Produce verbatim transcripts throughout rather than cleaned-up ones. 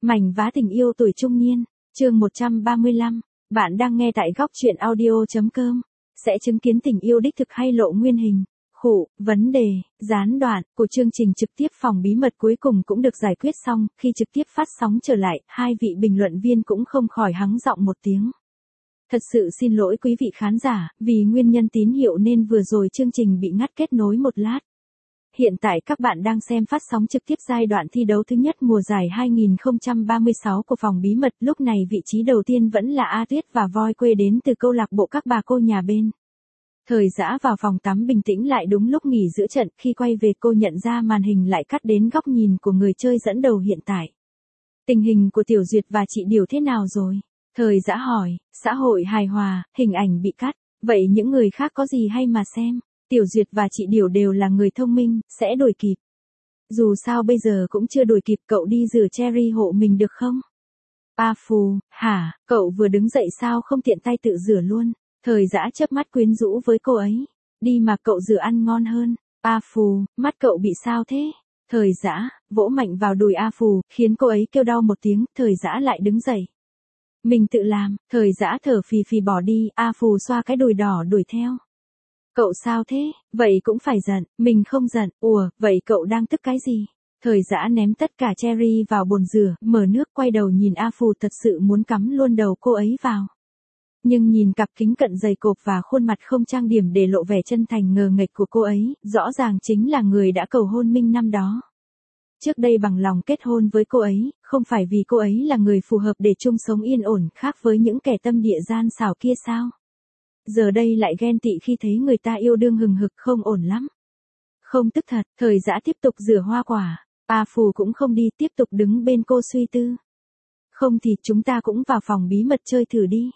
Mảnh vá tình yêu tuổi trung niên, chương một trăm ba mươi lăm. Bạn đang nghe tại góc truyện audio chấm com. Sẽ chứng kiến tình yêu đích thực hay lộ nguyên hình. Khủ, vấn đề, gián đoạn của chương trình trực tiếp phòng bí mật cuối cùng cũng được giải quyết xong. Khi trực tiếp phát sóng trở lại, hai vị bình luận viên cũng không khỏi hắng giọng một tiếng. Thật sự xin lỗi quý vị khán giả, vì nguyên nhân tín hiệu nên vừa rồi chương trình bị ngắt kết nối một lát. Hiện tại các bạn đang xem phát sóng trực tiếp giai đoạn thi đấu thứ nhất mùa giải hai không ba sáu của phòng bí mật. Lúc này vị trí đầu tiên vẫn là A Tuyết và Voi Quê đến từ câu lạc bộ các bà cô nhà bên. Thời Dã vào phòng tắm bình tĩnh lại đúng lúc nghỉ giữa trận, khi quay về cô nhận ra màn hình lại cắt đến góc nhìn của người chơi dẫn đầu hiện tại. Tình hình của Tiểu Duyệt và chị Điều thế nào rồi? Thời Dã hỏi. Xã hội hài hòa, hình ảnh bị cắt. Vậy những người khác có gì hay mà xem? Tiểu Duyệt và chị Điều đều là người thông minh, sẽ đuổi kịp. Dù sao bây giờ cũng chưa đuổi kịp, cậu đi rửa Cherry hộ mình được không? A Phù, hả, cậu vừa đứng dậy sao không tiện tay tự rửa luôn? Thời Dã chớp mắt quyến rũ với cô ấy. Đi mà cậu rửa ăn ngon hơn. A Phù, mắt cậu bị sao thế? Thời Dã vỗ mạnh vào đùi A Phù, khiến cô ấy kêu đau một tiếng. Thời Dã lại đứng dậy. Mình tự làm. Thời Dã thở phì phì bỏ đi. A Phù xoa cái đùi đỏ đuổi theo. Cậu sao thế? Vậy cũng phải giận. Mình không giận. Ủa, vậy cậu đang tức cái gì? Thời Dã ném tất cả cherry vào bồn rửa, mở nước, quay đầu nhìn A Phù, thật sự muốn cắm luôn đầu cô ấy vào. Nhưng nhìn cặp kính cận dày cộp và khuôn mặt không trang điểm để lộ vẻ chân thành ngờ nghệch của cô ấy, rõ ràng chính là người đã cầu hôn Minh năm đó. Trước đây bằng lòng kết hôn với cô ấy, không phải vì cô ấy là người phù hợp để chung sống yên ổn, khác với những kẻ tâm địa gian xảo kia sao? Giờ đây lại ghen tị khi thấy người ta yêu đương hừng hực, không ổn lắm. Không tức thật. Thời Dã tiếp tục rửa hoa quả. A Phù cũng không đi, tiếp tục đứng bên cô suy tư. Không thì chúng ta cũng vào phòng bí mật chơi thử đi.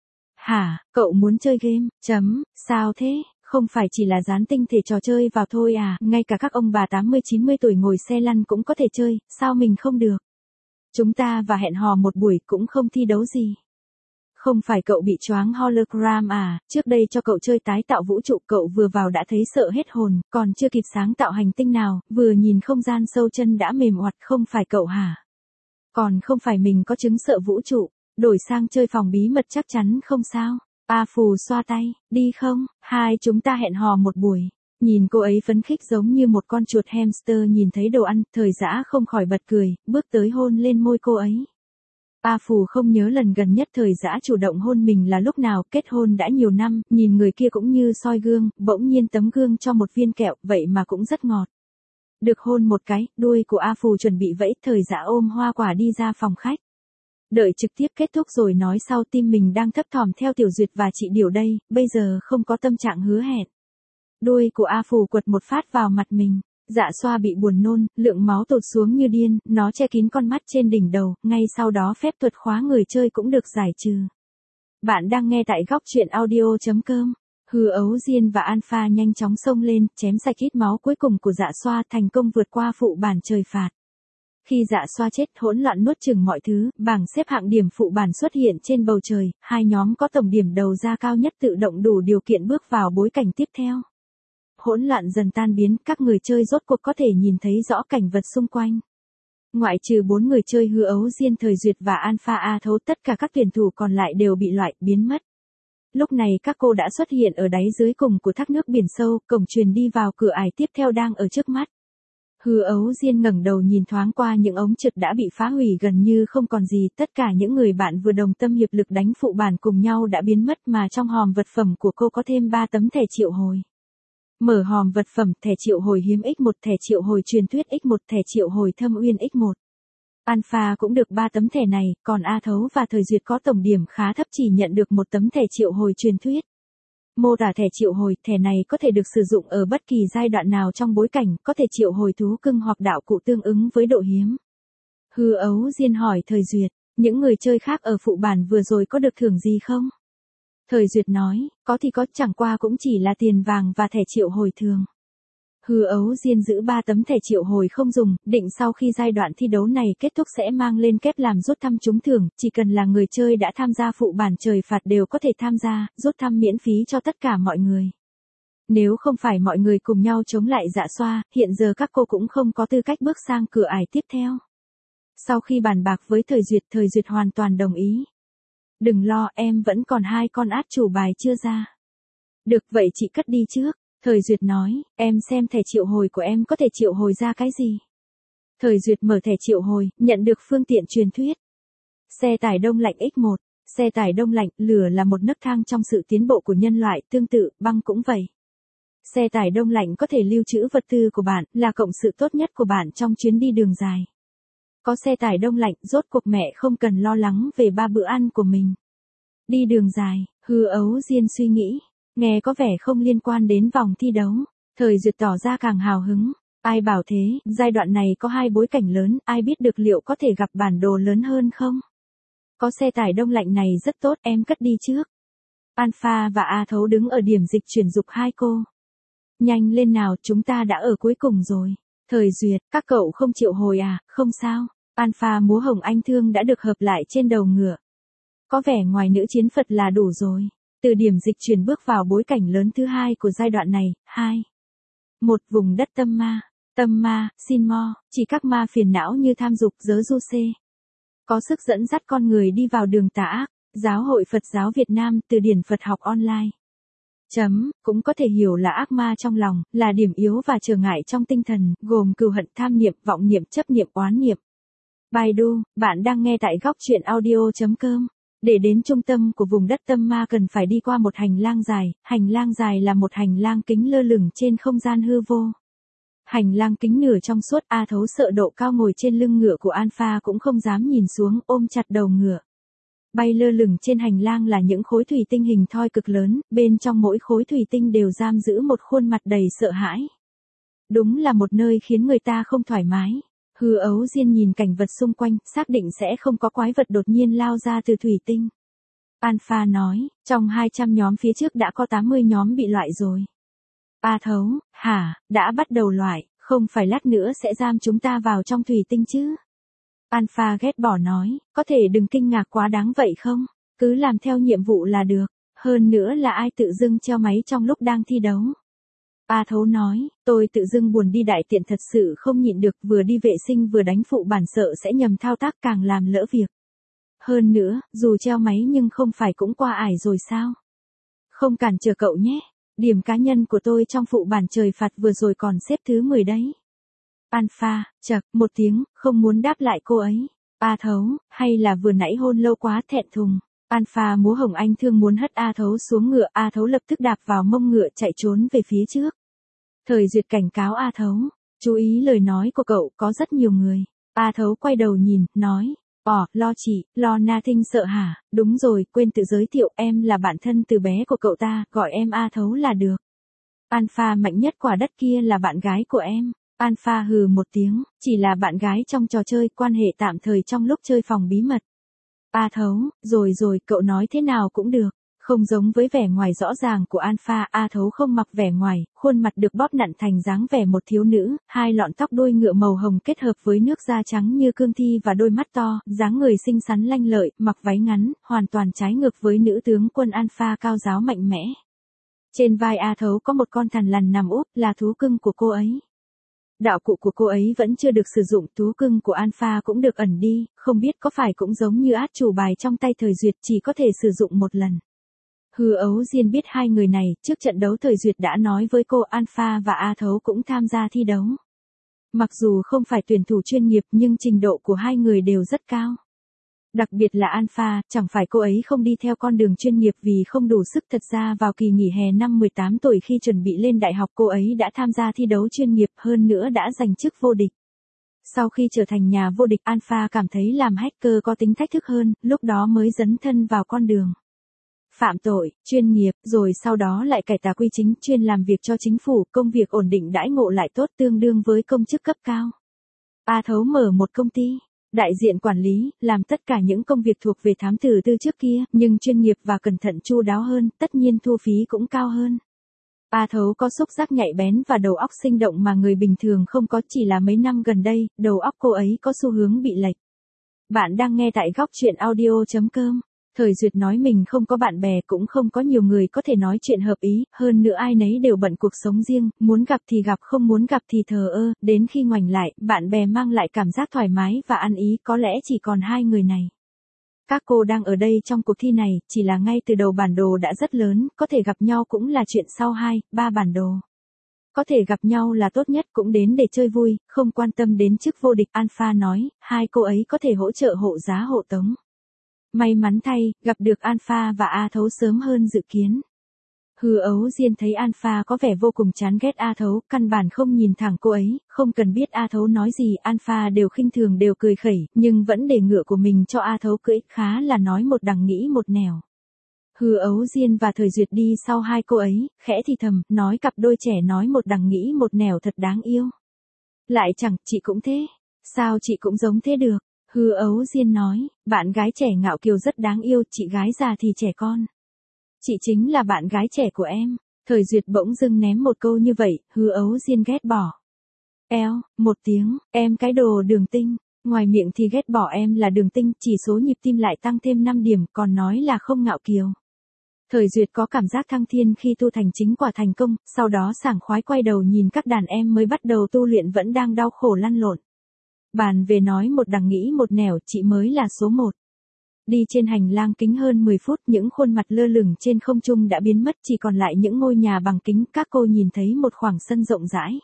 Hả, cậu muốn chơi game? Chấm, sao thế? Không phải chỉ là dán tinh thể trò chơi vào thôi à? Ngay cả các ông bà tám mươi chín mươi tuổi ngồi xe lăn cũng có thể chơi, sao mình không được? Chúng ta và hẹn hò một buổi cũng không thi đấu gì. Không phải cậu bị choáng hologram à? Trước đây cho cậu chơi tái tạo vũ trụ, cậu vừa vào đã thấy sợ hết hồn, còn chưa kịp sáng tạo hành tinh nào, vừa nhìn không gian sâu chân đã mềm oặt, không phải cậu hả? Còn không phải mình có chứng sợ vũ trụ, đổi sang chơi phòng bí mật chắc chắn không sao. A Phù xoa tay, đi không? Hai chúng ta hẹn hò một buổi. Nhìn cô ấy phấn khích giống như một con chuột hamster nhìn thấy đồ ăn, Thời Dã không khỏi bật cười, bước tới hôn lên môi cô ấy. A Phù không nhớ lần gần nhất Thời Dã chủ động hôn mình là lúc nào, kết hôn đã nhiều năm, nhìn người kia cũng như soi gương, bỗng nhiên tấm gương cho một viên kẹo, vậy mà cũng rất ngọt. Được hôn một cái, đuôi của A Phù chuẩn bị vẫy, Thời Dã ôm hoa quả đi ra phòng khách. Đợi trực tiếp kết thúc rồi nói sau, tim mình đang thấp thỏm theo Tiểu Duyệt và chị Điều đây, bây giờ không có tâm trạng hứa hẹn. Đuôi của A Phù quật một phát vào mặt mình. Dạ Xoa bị buồn nôn, lượng máu tụt xuống như điên, nó che kín con mắt trên đỉnh đầu, ngay sau đó phép thuật khóa người chơi cũng được giải trừ. Bạn đang nghe tại góc truyện audio chấm com. Hư Ấu Diên và Alpha nhanh chóng xông lên, chém sạch ít máu cuối cùng của Dạ Xoa, thành công vượt qua phụ bản trời phạt. Khi Dạ Xoa chết, hỗn loạn nuốt chửng mọi thứ, bảng xếp hạng điểm phụ bản xuất hiện trên bầu trời, hai nhóm có tổng điểm đầu ra cao nhất tự động đủ điều kiện bước vào bối cảnh tiếp theo. Hỗn loạn dần tan biến, các người chơi rốt cuộc có thể nhìn thấy rõ cảnh vật xung quanh. Ngoại trừ bốn người chơi Hư Ấu Diên, Thời Duyệt và Alpha A Thấu, tất cả các tuyển thủ còn lại đều bị loại, biến mất. Lúc này các cô đã xuất hiện ở đáy dưới cùng của thác nước biển sâu, cổng truyền đi vào cửa ải tiếp theo đang ở trước mắt. Hư Ấu Diên ngẩng đầu nhìn thoáng qua những ống trượt đã bị phá hủy gần như không còn gì, tất cả những người bạn vừa đồng tâm hiệp lực đánh phụ bản cùng nhau đã biến mất, mà trong hòm vật phẩm của cô có thêm ba tấm thẻ triệu hồi. Mở hòm vật phẩm, thẻ triệu hồi hiếm x một, thẻ triệu hồi truyền thuyết x một, thẻ triệu hồi thâm uyên x một. Alpha cũng được ba tấm thẻ này, còn A Thấu và Thời Duyệt có tổng điểm khá thấp, chỉ nhận được một tấm thẻ triệu hồi truyền thuyết. Mô tả thẻ triệu hồi, thẻ này có thể được sử dụng ở bất kỳ giai đoạn nào trong bối cảnh, có thể triệu hồi thú cưng hoặc đạo cụ tương ứng với độ hiếm. Hư Ấu Diên hỏi Thời Duyệt, những người chơi khác ở phụ bản vừa rồi có được thưởng gì không? Thời Duyệt nói, có thì có, chẳng qua cũng chỉ là tiền vàng và thẻ triệu hồi thường. Hư Ấu Diên giữ ba tấm thẻ triệu hồi không dùng, định sau khi giai đoạn thi đấu này kết thúc sẽ mang lên kép làm rút thăm trúng thưởng, chỉ cần là người chơi đã tham gia phụ bản trời phạt đều có thể tham gia, rút thăm miễn phí cho tất cả mọi người. Nếu không phải mọi người cùng nhau chống lại Dạ Xoa, hiện giờ các cô cũng không có tư cách bước sang cửa ải tiếp theo. Sau khi bàn bạc với Thời Duyệt, Thời Duyệt hoàn toàn đồng ý. Đừng lo, em vẫn còn hai con át chủ bài chưa ra. Được, vậy chị cất đi trước. Thời Duyệt nói, em xem thẻ triệu hồi của em có thể triệu hồi ra cái gì. Thời Duyệt mở thẻ triệu hồi, nhận được phương tiện truyền thuyết. Xe tải đông lạnh ích một. Xe tải đông lạnh, lửa là một nấc thang trong sự tiến bộ của nhân loại, tương tự, băng cũng vậy. Xe tải đông lạnh có thể lưu trữ vật tư của bạn, là cộng sự tốt nhất của bạn trong chuyến đi đường dài. Có xe tải đông lạnh, rốt cuộc mẹ không cần lo lắng về ba bữa ăn của mình. Đi đường dài, Hư Ấu Diên suy nghĩ, nghe có vẻ không liên quan đến vòng thi đấu. Thời Duyệt tỏ ra càng hào hứng. Ai bảo thế, giai đoạn này có hai bối cảnh lớn, ai biết được liệu có thể gặp bản đồ lớn hơn không? Có xe tải đông lạnh này rất tốt, em cất đi trước. Alpha và A Thấu đứng ở điểm dịch chuyển dục hai cô. Nhanh lên nào, chúng ta đã ở cuối cùng rồi. Thời Duyệt, các cậu không chịu hồi à, không sao. Alpha múa hồng anh thương đã được hợp lại trên đầu ngựa. Có vẻ ngoài nữ chiến Phật là đủ rồi. Từ điểm dịch chuyển bước vào bối cảnh lớn thứ hai của giai đoạn này, hai. Một vùng đất tâm ma. Tâm ma, xin mo, chỉ các ma phiền não như tham dục, dớ du xê. Có sức dẫn dắt con người đi vào đường tà ác. Giáo hội Phật giáo Việt Nam, từ điển Phật học online. Chấm, cũng có thể hiểu là ác ma trong lòng, là điểm yếu và trở ngại trong tinh thần, gồm cừu hận, tham niệm, vọng niệm, chấp niệm, oán niệm. Baidu, bạn đang nghe tại góc truyện audio chấm com. Để đến trung tâm của vùng đất tâm ma cần phải đi qua một hành lang dài, hành lang dài là một hành lang kính lơ lửng trên không gian hư vô. Hành lang kính nửa trong suốt, A Thấu sợ độ cao, ngồi trên lưng ngựa của Alpha cũng không dám nhìn xuống, ôm chặt đầu ngựa. Bay lơ lửng trên hành lang là những khối thủy tinh hình thoi cực lớn, bên trong mỗi khối thủy tinh đều giam giữ một khuôn mặt đầy sợ hãi. Đúng là một nơi khiến người ta không thoải mái. Hư Ấu Diên nhìn cảnh vật xung quanh, xác định sẽ không có quái vật đột nhiên lao ra từ thủy tinh. Alpha nói, trong hai trăm nhóm phía trước đã có tám mươi nhóm bị loại rồi. A Thấu, hả, đã bắt đầu loại, không phải lát nữa sẽ giam chúng ta vào trong thủy tinh chứ? Alpha ghét bỏ nói, có thể đừng kinh ngạc quá đáng vậy không? Cứ làm theo nhiệm vụ là được. Hơn nữa là ai tự dưng treo máy trong lúc đang thi đấu? A Thấu nói, tôi tự dưng buồn đi đại tiện thật sự không nhịn được, vừa đi vệ sinh vừa đánh phụ bản sợ sẽ nhầm thao tác càng làm lỡ việc. Hơn nữa, dù treo máy nhưng không phải cũng qua ải rồi sao? Không cản trở cậu nhé. Điểm cá nhân của tôi trong phụ bản trời phạt vừa rồi còn xếp thứ mười đấy. Alpha, chậc, một tiếng, không muốn đáp lại cô ấy. A Thấu, hay là vừa nãy hôn lâu quá thẹn thùng. Alpha múa hồng anh thương muốn hất A Thấu xuống ngựa, A Thấu lập tức đạp vào mông ngựa chạy trốn về phía trước. Thời Duyệt cảnh cáo A Thấu, chú ý lời nói của cậu, có rất nhiều người. A Thấu quay đầu nhìn, nói, ồ, lo chị, lo Na Thinh sợ hả, đúng rồi, quên tự giới thiệu, em là bạn thân từ bé của cậu ta, gọi em A Thấu là được. Alpha mạnh nhất quả đất kia là bạn gái của em. Alpha hừ một tiếng, chỉ là bạn gái trong trò chơi, quan hệ tạm thời trong lúc chơi phòng bí mật. A Thấu, rồi rồi, cậu nói thế nào cũng được. Không giống với vẻ ngoài rõ ràng của Alpha, A Thấu không mặc vẻ ngoài, khuôn mặt được bóp nặn thành dáng vẻ một thiếu nữ, hai lọn tóc đuôi ngựa màu hồng kết hợp với nước da trắng như cương thi và đôi mắt to, dáng người xinh xắn lanh lợi, mặc váy ngắn, hoàn toàn trái ngược với nữ tướng quân Alpha cao giáo mạnh mẽ. Trên vai A Thấu có một con thằn lằn nằm úp, là thú cưng của cô ấy. Đạo cụ của cô ấy vẫn chưa được sử dụng, thú cưng của Alpha cũng được ẩn đi, không biết có phải cũng giống như át chủ bài trong tay Thời Duyệt, chỉ có thể sử dụng một lần. Hư Ấu Diên biết hai người này, trước trận đấu Thời Duyệt đã nói với cô Alpha và A Thấu cũng tham gia thi đấu. Mặc dù không phải tuyển thủ chuyên nghiệp nhưng trình độ của hai người đều rất cao. Đặc biệt là Alpha, chẳng phải cô ấy không đi theo con đường chuyên nghiệp vì không đủ sức, thật ra vào kỳ nghỉ hè năm mười tám tuổi khi chuẩn bị lên đại học cô ấy đã tham gia thi đấu chuyên nghiệp, hơn nữa đã giành chức vô địch. Sau khi trở thành nhà vô địch, Alpha cảm thấy làm hacker có tính thách thức hơn, lúc đó mới dấn thân vào con đường phạm tội, chuyên nghiệp, rồi sau đó lại cải tà quy chính, chuyên làm việc cho chính phủ, công việc ổn định, đãi ngộ lại tốt, tương đương với công chức cấp cao. A Thấu mở một công ty đại diện quản lý, làm tất cả những công việc thuộc về thám tử tư trước kia, nhưng chuyên nghiệp và cẩn thận chu đáo hơn, tất nhiên thu phí cũng cao hơn. A Thấu có xúc giác nhạy bén và đầu óc sinh động mà người bình thường không có, chỉ là mấy năm gần đây, đầu óc cô ấy có xu hướng bị lệch. Bạn đang nghe tại góc truyện audio chấm com. Thời Duyệt nói mình không có bạn bè cũng không có nhiều người có thể nói chuyện hợp ý, hơn nữa ai nấy đều bận cuộc sống riêng, muốn gặp thì gặp không muốn gặp thì thờ ơ, đến khi ngoảnh lại, bạn bè mang lại cảm giác thoải mái và ăn ý có lẽ chỉ còn hai người này. Các cô đang ở đây trong cuộc thi này, chỉ là ngay từ đầu bản đồ đã rất lớn, có thể gặp nhau cũng là chuyện sau hai, ba bản đồ. Có thể gặp nhau là tốt nhất cũng đến để chơi vui, không quan tâm đến chức vô địch Alpha nói, hai cô ấy có thể hỗ trợ hộ giá hộ tống. May mắn thay, gặp được Alpha và A Thấu sớm hơn dự kiến. Hứa Ấu Diên thấy Alpha có vẻ vô cùng chán ghét A Thấu, căn bản không nhìn thẳng cô ấy, không cần biết A Thấu nói gì Alpha đều khinh thường đều cười khẩy, nhưng vẫn để ngựa của mình cho A Thấu cưỡi, khá là nói một đằng nghĩ một nẻo. Hứa Ấu Diên và Thời Duyệt đi sau hai cô ấy, khẽ thì thầm, nói cặp đôi trẻ nói một đằng nghĩ một nẻo thật đáng yêu. Lại chẳng, chị cũng thế. Sao chị cũng giống thế được? Hứa Ấu Diên nói, bạn gái trẻ ngạo kiều rất đáng yêu, chị gái già thì trẻ con. Chị chính là bạn gái trẻ của em. Thời Duyệt bỗng dưng ném một câu như vậy, Hứa Ấu Diên ghét bỏ. Eo, một tiếng, em cái đồ đường tinh. Ngoài miệng thì ghét bỏ em là đường tinh, chỉ số nhịp tim lại tăng thêm năm điểm, còn nói là không ngạo kiều. Thời Duyệt có cảm giác thăng thiên khi tu thành chính quả thành công, sau đó sảng khoái quay đầu nhìn các đàn em mới bắt đầu tu luyện vẫn đang đau khổ lăn lộn. Bàn về nói một đằng nghĩ một nẻo, chị mới là số một. Đi trên hành lang kính hơn mười phút, những khuôn mặt lơ lửng trên không trung đã biến mất, chỉ còn lại những ngôi nhà bằng kính, các cô nhìn thấy một khoảng sân rộng rãi.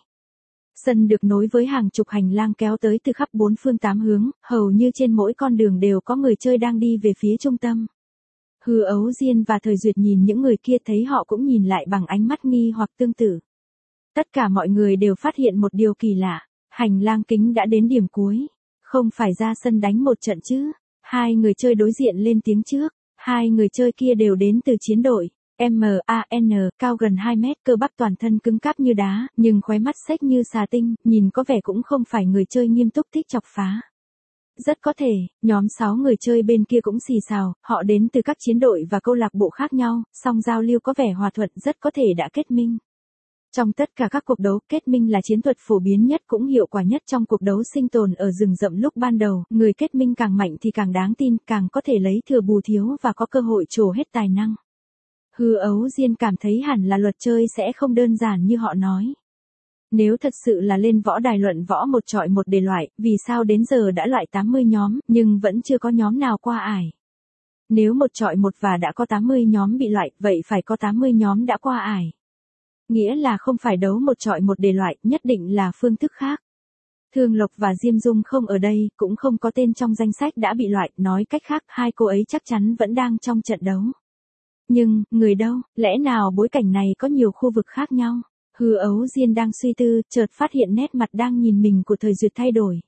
Sân được nối với hàng chục hành lang kéo tới từ khắp bốn phương tám hướng, hầu như trên mỗi con đường đều có người chơi đang đi về phía trung tâm. Hứa Ấu Diên và Thời Duyệt nhìn những người kia thấy họ cũng nhìn lại bằng ánh mắt nghi hoặc tương tự. Tất cả mọi người đều phát hiện một điều kỳ lạ, hành lang kính đã đến điểm cuối. Không phải ra sân đánh một trận chứ. Hai người chơi đối diện lên tiếng trước, hai người chơi kia đều đến từ chiến đội. em a en, cao gần hai mét, cơ bắp toàn thân cứng cáp như đá, nhưng khóe mắt xếch như xà tinh, nhìn có vẻ cũng không phải người chơi nghiêm túc thích chọc phá. Rất có thể, nhóm sáu người chơi bên kia cũng xì xào, họ đến từ các chiến đội và câu lạc bộ khác nhau, song giao lưu có vẻ hòa thuận rất có thể đã kết minh. Trong tất cả các cuộc đấu, kết minh là chiến thuật phổ biến nhất cũng hiệu quả nhất trong cuộc đấu sinh tồn ở rừng rậm lúc ban đầu, người kết minh càng mạnh thì càng đáng tin, càng có thể lấy thừa bù thiếu và có cơ hội trổ hết tài năng. Hứa Ấu Diên cảm thấy hẳn là luật chơi sẽ không đơn giản như họ nói. Nếu thật sự là lên võ đài luận võ một trọi một đề loại, vì sao đến giờ đã loại tám mươi nhóm, nhưng vẫn chưa có nhóm nào qua ải. Nếu một trọi một và đã có tám mươi nhóm bị loại, vậy phải có tám mươi nhóm đã qua ải. Nghĩa là không phải đấu một trọi một đề loại, nhất định là phương thức khác. Thương Lộc và Diêm Dung không ở đây, cũng không có tên trong danh sách đã bị loại, nói cách khác, hai cô ấy chắc chắn vẫn đang trong trận đấu. Nhưng, người đâu, lẽ nào bối cảnh này có nhiều khu vực khác nhau? Hứa Ấu Diên đang suy tư, chợt phát hiện nét mặt đang nhìn mình của Thời Duyệt thay đổi.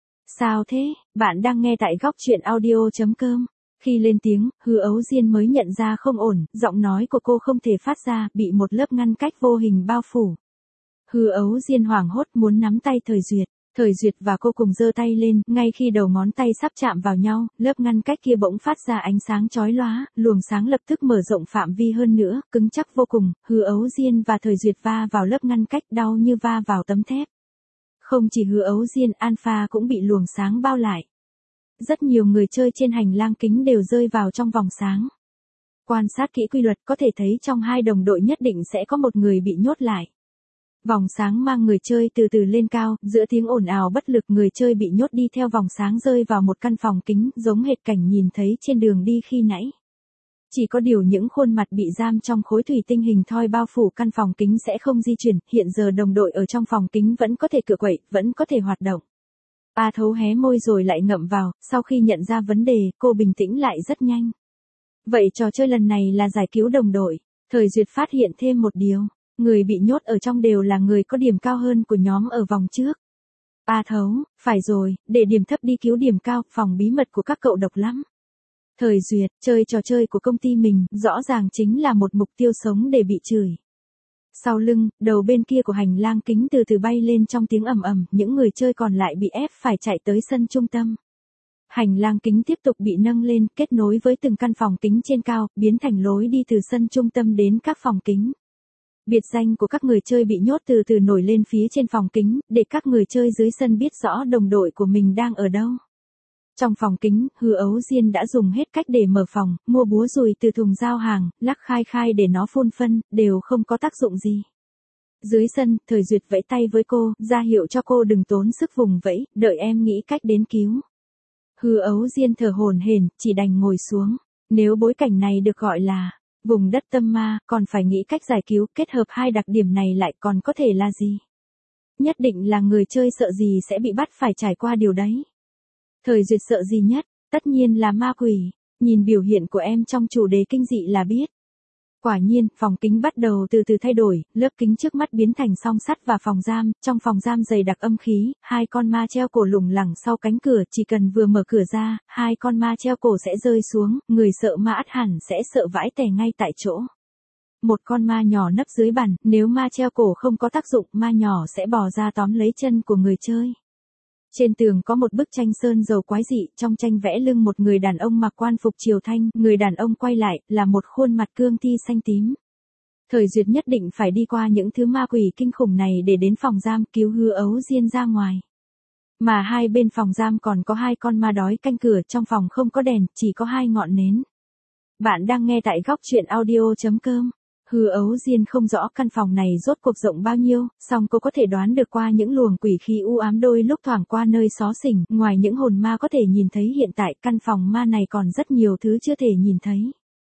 Sao thế, bạn đang nghe tại góc truyện audio chấm com. Khi lên tiếng, Hứa Ấu Diên mới nhận ra không ổn, giọng nói của cô không thể phát ra, bị một lớp ngăn cách vô hình bao phủ. Hứa Ấu Diên hoảng hốt muốn nắm tay Thời Duyệt. Thời Duyệt và cô cùng giơ tay lên, ngay khi đầu ngón tay sắp chạm vào nhau, lớp ngăn cách kia bỗng phát ra ánh sáng chói lóa, luồng sáng lập tức mở rộng phạm vi hơn nữa, cứng chắc vô cùng, Hứa Ấu Diên và Thời Duyệt va vào lớp ngăn cách đau như va vào tấm thép. Không chỉ Hứa Ấu Diên, Alpha cũng bị luồng sáng bao lại. Rất nhiều người chơi trên hành lang kính đều rơi vào trong vòng sáng. Quan sát kỹ quy luật có thể thấy trong hai đồng đội nhất định sẽ có một người bị nhốt lại. Vòng sáng mang người chơi từ từ lên cao, giữa tiếng ồn ào bất lực người chơi bị nhốt đi theo vòng sáng rơi vào một căn phòng kính, giống hệt cảnh nhìn thấy trên đường đi khi nãy. Chỉ có điều những khuôn mặt bị giam trong khối thủy tinh hình thoi bao phủ căn phòng kính sẽ không di chuyển, hiện giờ đồng đội ở trong phòng kính vẫn có thể cựa quậy, vẫn có thể hoạt động. A Thấu hé môi rồi lại ngậm vào, sau khi nhận ra vấn đề, cô bình tĩnh lại rất nhanh. Vậy trò chơi lần này là giải cứu đồng đội. Thời Duyệt phát hiện thêm một điều. Người bị nhốt ở trong đều là người có điểm cao hơn của nhóm ở vòng trước. A Thấu, phải rồi, để điểm thấp đi cứu điểm cao, phòng bí mật của các cậu độc lắm. Thời Duyệt, chơi trò chơi của công ty mình, rõ ràng chính là một mục tiêu sống để bị chửi. Sau lưng, đầu bên kia của hành lang kính từ từ bay lên trong tiếng ầm ầm, những người chơi còn lại bị ép phải chạy tới sân trung tâm. Hành lang kính tiếp tục bị nâng lên, kết nối với từng căn phòng kính trên cao, biến thành lối đi từ sân trung tâm đến các phòng kính. Biệt danh của các người chơi bị nhốt từ từ nổi lên phía trên phòng kính, để các người chơi dưới sân biết rõ đồng đội của mình đang ở đâu. Trong phòng kính, Hứa Ấu Diên đã dùng hết cách để mở phòng, mua búa dùi từ thùng giao hàng, lắc khai khai để nó phun phân, đều không có tác dụng gì. Dưới sân, Thời Duyệt vẫy tay với cô, ra hiệu cho cô đừng tốn sức vùng vẫy, đợi em nghĩ cách đến cứu. Hứa Ấu Diên thở hổn hển, chỉ đành ngồi xuống. Nếu bối cảnh này được gọi là vùng đất tâm ma, còn phải nghĩ cách giải cứu, kết hợp hai đặc điểm này lại còn có thể là gì? Nhất định là người chơi sợ gì sẽ bị bắt phải trải qua điều đấy. Thời Duyệt sợ gì nhất? Tất nhiên là ma quỷ. Nhìn biểu hiện của em trong chủ đề kinh dị là biết. Quả nhiên, phòng kính bắt đầu từ từ thay đổi, lớp kính trước mắt biến thành song sắt và phòng giam, trong phòng giam dày đặc âm khí, hai con ma treo cổ lủng lẳng sau cánh cửa, chỉ cần vừa mở cửa ra, hai con ma treo cổ sẽ rơi xuống, người sợ ma ắt hẳn sẽ sợ vãi tè ngay tại chỗ. Một con ma nhỏ nấp dưới bàn, nếu ma treo cổ không có tác dụng, ma nhỏ sẽ bò ra tóm lấy chân của người chơi. Trên tường có một bức tranh sơn dầu quái dị, trong tranh vẽ lưng một người đàn ông mặc quan phục triều thanh, người đàn ông quay lại, là một khuôn mặt cương thi xanh tím. Thời Duyệt nhất định phải đi qua những thứ ma quỷ kinh khủng này để đến phòng giam cứu Hứa Ấu Diên ra ngoài. Mà hai bên phòng giam còn có hai con ma đói canh cửa, trong phòng không có đèn, chỉ có hai ngọn nến. Bạn đang nghe tại góc truyện audio chấm com. Hứa Ấu Diên không rõ căn phòng này rốt cuộc rộng bao nhiêu, song cô có thể đoán được qua những luồng quỷ khí u ám đôi lúc thoảng qua nơi xó xỉnh, ngoài những hồn ma có thể nhìn thấy hiện tại, căn phòng ma này còn rất nhiều thứ chưa thể nhìn thấy.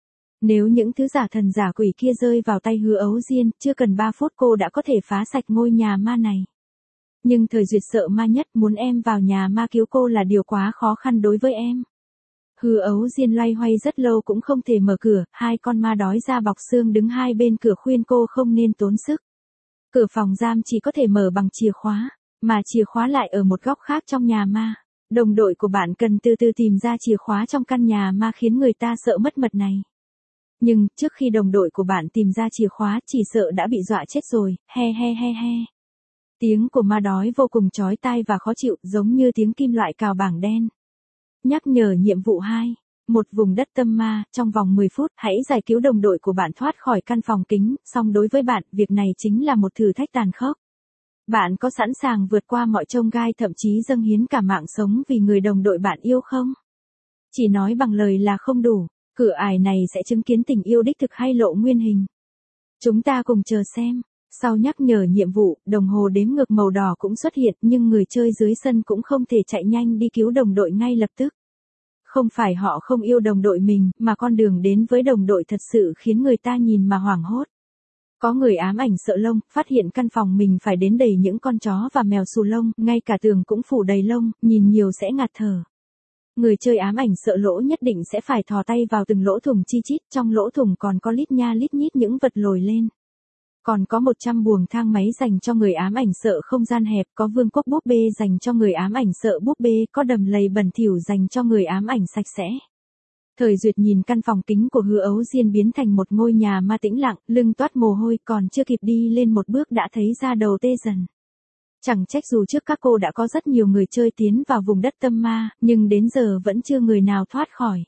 Nếu những thứ giả thần giả quỷ kia rơi vào tay Hứa Ấu Diên, chưa cần ba phút cô đã có thể phá sạch ngôi nhà ma này. Nhưng Thời Duyệt sợ ma nhất, muốn em vào nhà ma cứu cô là điều quá khó khăn đối với em. Hứa Ấu Diên loay hoay rất lâu cũng không thể mở cửa, hai con ma đói da bọc xương đứng hai bên cửa khuyên cô không nên tốn sức. Cửa phòng giam chỉ có thể mở bằng chìa khóa, mà chìa khóa lại ở một góc khác trong nhà ma. Đồng đội của bạn cần từ từ tìm ra chìa khóa trong căn nhà ma khiến người ta sợ mất mật này. Nhưng, trước khi đồng đội của bạn tìm ra chìa khóa chỉ sợ đã bị dọa chết rồi, he he he he. Tiếng của ma đói vô cùng chói tai và khó chịu, giống như tiếng kim loại cào bảng đen. Nhắc nhở nhiệm vụ hai. Một vùng đất tâm ma, trong vòng mười phút, hãy giải cứu đồng đội của bạn thoát khỏi căn phòng kính, song đối với bạn, việc này chính là một thử thách tàn khốc. Bạn có sẵn sàng vượt qua mọi chông gai thậm chí dâng hiến cả mạng sống vì người đồng đội bạn yêu không? Chỉ nói bằng lời là không đủ, cửa ải này sẽ chứng kiến tình yêu đích thực hay lộ nguyên hình. Chúng ta cùng chờ xem. Sau nhắc nhở nhiệm vụ, đồng hồ đếm ngược màu đỏ cũng xuất hiện nhưng người chơi dưới sân cũng không thể chạy nhanh đi cứu đồng đội ngay lập tức. Không phải họ không yêu đồng đội mình, mà con đường đến với đồng đội thật sự khiến người ta nhìn mà hoảng hốt. Có người ám ảnh sợ lông, phát hiện căn phòng mình phải đến đầy những con chó và mèo xù lông, ngay cả tường cũng phủ đầy lông, nhìn nhiều sẽ ngạt thở. Người chơi ám ảnh sợ lỗ nhất định sẽ phải thò tay vào từng lỗ thủng chi chít, trong lỗ thủng còn có lít nha lít nhít những vật lồi lên. Còn có một trăm buồng thang máy dành cho người ám ảnh sợ không gian hẹp, có vương quốc búp bê dành cho người ám ảnh sợ búp bê, có đầm lầy bẩn thỉu dành cho người ám ảnh sạch sẽ. Thời Duyệt nhìn căn phòng kính của Hứa Ấu Diên biến thành một ngôi nhà ma tĩnh lặng, lưng toát mồ hôi, còn chưa kịp đi lên một bước đã thấy da đầu tê dần. Chẳng trách dù trước các cô đã có rất nhiều người chơi tiến vào vùng đất tâm ma, nhưng đến giờ vẫn chưa người nào thoát khỏi.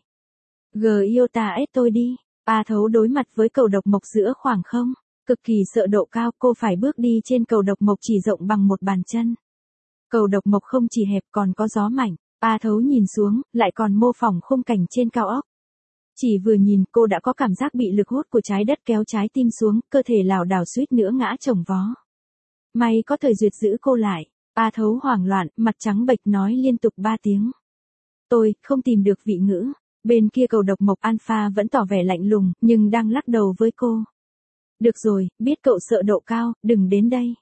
G yêu ta ết tôi đi. A Thấu đối mặt với cầu độc mộc giữa khoảng không. Cực kỳ sợ độ cao, cô phải bước đi trên cầu độc mộc chỉ rộng bằng một bàn chân. Cầu độc mộc không chỉ hẹp còn có gió mạnh. A Thấu nhìn xuống, lại còn mô phỏng khung cảnh trên cao ốc. Chỉ vừa nhìn cô đã có cảm giác bị lực hút của trái đất kéo trái tim xuống, cơ thể lảo đảo suýt nữa ngã chồng vó. May có Thời Duyệt giữ cô lại. A Thấu hoảng loạn, mặt trắng bệch nói liên tục ba tiếng. Tôi không tìm được vị ngữ. Bên kia cầu độc mộc Alpha vẫn tỏ vẻ lạnh lùng, nhưng đang lắc đầu với cô. Được rồi, biết cậu sợ độ cao, đừng đến đây.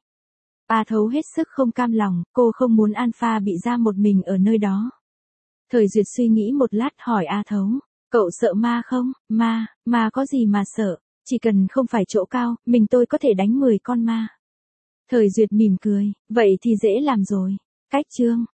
A Thấu hết sức không cam lòng, cô không muốn Alpha bị ra một mình ở nơi đó. Thời Duyệt suy nghĩ một lát hỏi A Thấu, cậu sợ ma không? Ma, ma có gì mà sợ, chỉ cần không phải chỗ cao, mình tôi có thể đánh mười con ma. Thời Duyệt mỉm cười, vậy thì dễ làm rồi. Cách chương